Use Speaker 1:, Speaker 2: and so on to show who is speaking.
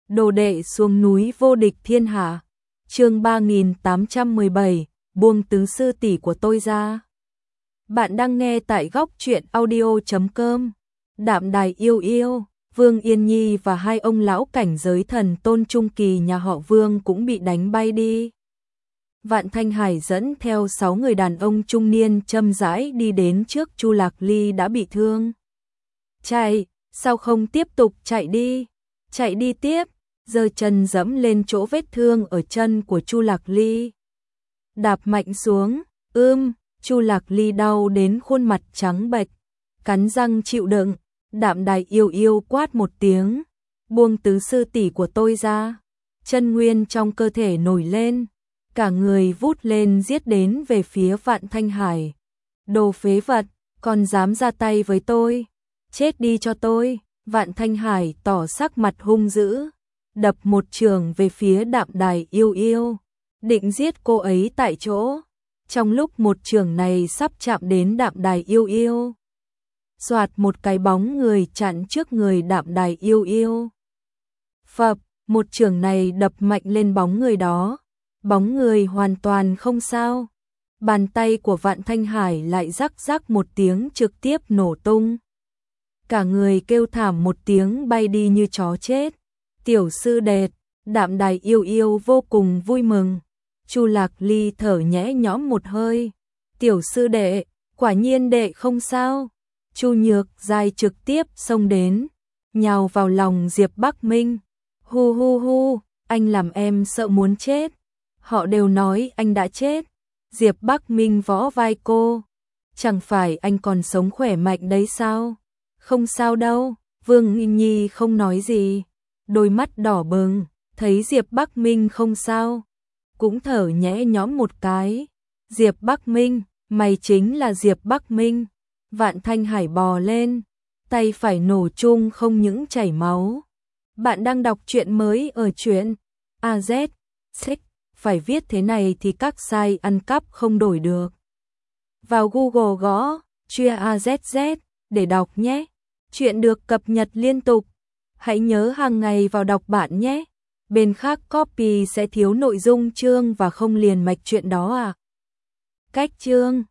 Speaker 1: Đồ đệ xuống núi vô địch thiên hạ. Chương 3817, buông tứ sư tỷ của tôi ra. Bạn đang nghe tại góc truyện audio.com. Đạm Đài yêu yêu, Vương Yên Nhi và hai ông lão cảnh giới thần tôn trung kỳ nhà họ Vương cũng bị đánh bay đi. Vạn Thanh Hải dẫn theo 6 người đàn ông trung niên chậm rãi đi đến trước Chu Lạc Ly đã bị thương. Chạy, sao không tiếp tục chạy đi? Chạy đi tiếp, giơ chân dẫm lên chỗ vết thương ở chân của Chu Lạc Ly. Đạp mạnh xuống, Chu Lạc Ly đau đến khuôn mặt trắng bệch, cắn răng chịu đựng. Đạm Đài yêu yêu quát một tiếng, buông tứ sư tỷ của tôi ra. Chân nguyên trong cơ thể nổi lên, cả người vút lên giết đến về phía Vạn Thanh Hải. Đồ phế vật, còn dám ra tay với tôi, chết đi cho tôi. Vạn Thanh Hải tỏ sắc mặt hung dữ, đập một chưởng về phía Đạm Đài yêu yêu, định giết cô ấy tại chỗ. Trong lúc một chưởng này sắp chạm đến Đạm Đài yêu yêu, xoạt một cái bóng người chặn trước người Đạm Đài yêu yêu. Phập, một chưởng này đập mạnh lên bóng người đó, bóng người hoàn toàn không sao. Bàn tay của Vạn Thanh Hải lại rắc rắc một tiếng trực tiếp nổ tung. Cả người kêu thảm một tiếng bay đi như chó chết. Tiểu sư đệ, Đạm Đài yêu yêu vô cùng vui mừng. Chu Lạc Ly thở nhẹ nhõm một hơi. Tiểu sư đệ, quả nhiên đệ không sao. Chu Nhược Giai trực tiếp xông đến, nhào vào lòng Diệp Bắc Minh. Hu hu hu, anh làm em sợ muốn chết. Họ đều nói anh đã chết. Diệp Bắc Minh vỗ vai cô. Chẳng phải anh còn sống khỏe mạnh đấy sao? Không sao đâu. Vương Yên Nhi không nói gì, đôi mắt đỏ bừng, thấy Diệp Bắc Minh không sao, cũng thở nhẹ nhõm một cái. Diệp Bắc Minh, mày chính là Diệp Bắc Minh. Vạn Thanh Hải bò lên, tay phải nổ chung không những chảy máu. Bạn đang đọc truyện mới ở truyện AZ. Phải viết thế này thì các site ăn cắp không đổi được. Vào Google gõ truyện AZZ để đọc nhé. Chuyện được cập nhật liên tục. Hãy nhớ hàng ngày vào đọc bạn nhé. Bên khác copy sẽ thiếu nội dung chương và không liền mạch chuyện đó à. Cách chương